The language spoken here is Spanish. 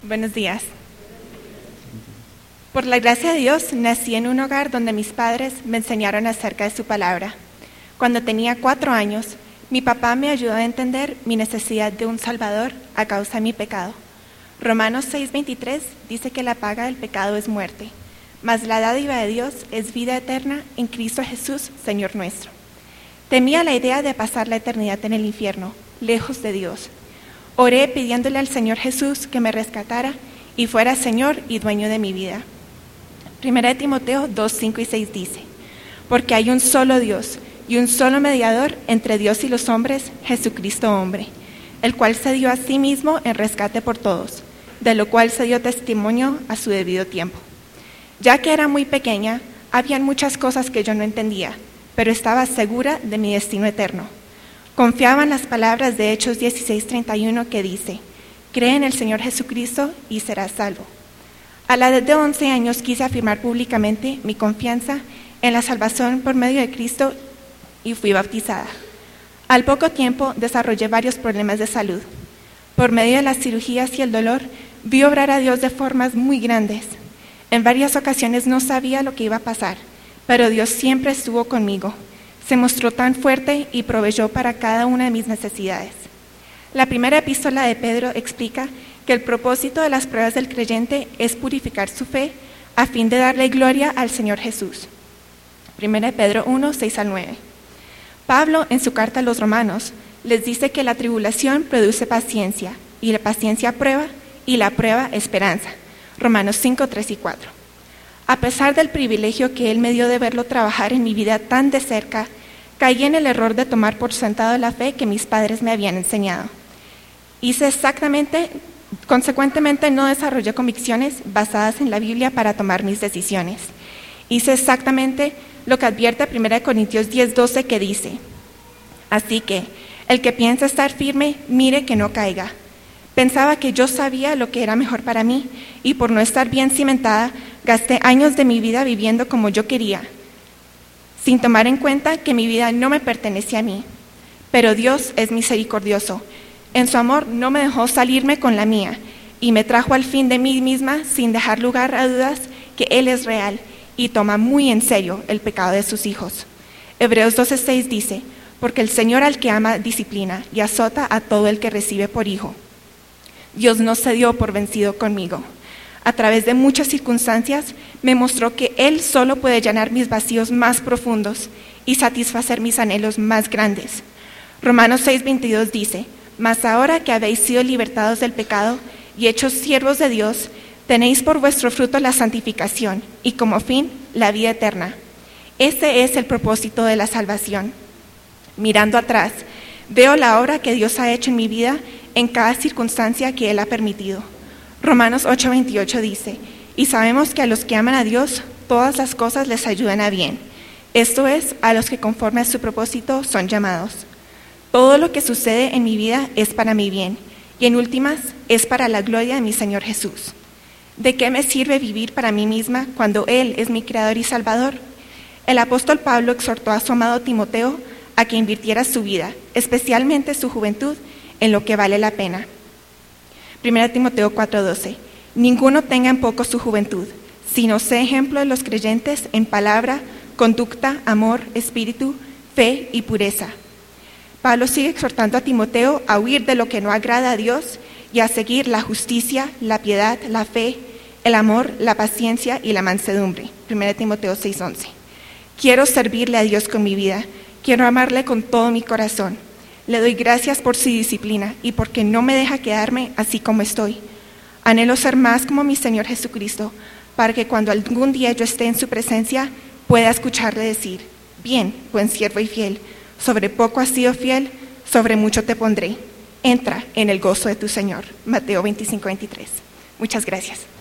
Buenos días. Por la gracia de Dios, nací en un hogar donde mis padres me enseñaron acerca de su palabra. Cuando tenía 4 años, mi papá me ayudó a entender mi necesidad de un Salvador a causa de mi pecado. Romanos 6:23 dice que la paga del pecado es muerte, mas la dádiva de Dios es vida eterna en Cristo Jesús, Señor nuestro. Temía la idea de pasar la eternidad en el infierno, lejos de Dios. Oré pidiéndole al Señor Jesús que me rescatara y fuera Señor y dueño de mi vida. 1 Timoteo 2:5 y 6 dice: porque hay un solo Dios y un solo mediador entre Dios y los hombres, Jesucristo hombre, el cual se dio a sí mismo en rescate por todos, de lo cual se dio testimonio a su debido tiempo. Ya que era muy pequeña, habían muchas cosas que yo no entendía, pero estaba segura de mi destino eterno. Confiaba en las palabras de Hechos 16:31 que dice: cree en el Señor Jesucristo y serás salvo. A la edad de 11 años quise afirmar públicamente mi confianza en la salvación por medio de Cristo y fui bautizada. Al poco tiempo desarrollé varios problemas de salud. Por medio de las cirugías y el dolor, vi obrar a Dios de formas muy grandes. En varias ocasiones no sabía lo que iba a pasar, pero Dios siempre estuvo conmigo. Se mostró tan fuerte y proveyó para cada una de mis necesidades. La primera epístola de Pedro explica que el propósito de las pruebas del creyente es purificar su fe a fin de darle gloria al Señor Jesús. 1 Pedro 1:6 al 9. Pablo, en su carta a los romanos, les dice que la tribulación produce paciencia, y la paciencia prueba, y la prueba esperanza. Romanos 5:3 y 4. A pesar del privilegio que Él me dio de verlo trabajar en mi vida tan de cerca, caí en el error de tomar por sentado la fe que mis padres me habían enseñado. Consecuentemente no desarrollé convicciones basadas en la Biblia para tomar mis decisiones. Hice exactamente lo que advierte 1 Corintios 10:12 que dice: así que el que piensa estar firme, mire que no caiga. Pensaba que yo sabía lo que era mejor para mí y por no estar bien cimentada, gasté años de mi vida viviendo como yo quería, sin tomar en cuenta que mi vida no me pertenecía a mí. Pero Dios es misericordioso. En su amor no me dejó salirme con la mía y me trajo al fin de mí misma sin dejar lugar a dudas que Él es real y toma muy en serio el pecado de sus hijos. Hebreos 12:6 dice: porque el Señor al que ama disciplina y azota a todo el que recibe por hijo. Dios no se dio por vencido conmigo. A través de muchas circunstancias me mostró que Él solo puede llenar mis vacíos más profundos y satisfacer mis anhelos más grandes. Romanos 6:22 dice: mas ahora que habéis sido libertados del pecado y hechos siervos de Dios, tenéis por vuestro fruto la santificación y como fin la vida eterna. Ese es el propósito de la salvación. Mirando atrás, veo la obra que Dios ha hecho en mi vida en cada circunstancia que Él ha permitido. Romanos 8:28 dice: y sabemos que a los que aman a Dios, todas las cosas les ayudan a bien. Esto es, a los que conforme a su propósito son llamados. Todo lo que sucede en mi vida es para mi bien, y en últimas, es para la gloria de mi Señor Jesús. ¿De qué me sirve vivir para mí misma cuando Él es mi Creador y Salvador? El apóstol Pablo exhortó a su amado Timoteo a que invirtiera su vida, especialmente su juventud, en lo que vale la pena. 1 Timoteo 4:12. Ninguno tenga en poco su juventud, sino sé ejemplo de los creyentes en palabra, conducta, amor, espíritu, fe y pureza. Pablo sigue exhortando a Timoteo a huir de lo que no agrada a Dios y a seguir la justicia, la piedad, la fe, el amor, la paciencia y la mansedumbre. 1 Timoteo 6:11. Quiero servirle a Dios con mi vida, quiero amarle con todo mi corazón. Le doy gracias por su disciplina y porque no me deja quedarme así como estoy. Anhelo ser más como mi Señor Jesucristo, para que cuando algún día yo esté en su presencia, pueda escucharle decir: bien, buen siervo y fiel, sobre poco has sido fiel, sobre mucho te pondré. Entra en el gozo de tu Señor. Mateo 25:23. Muchas gracias.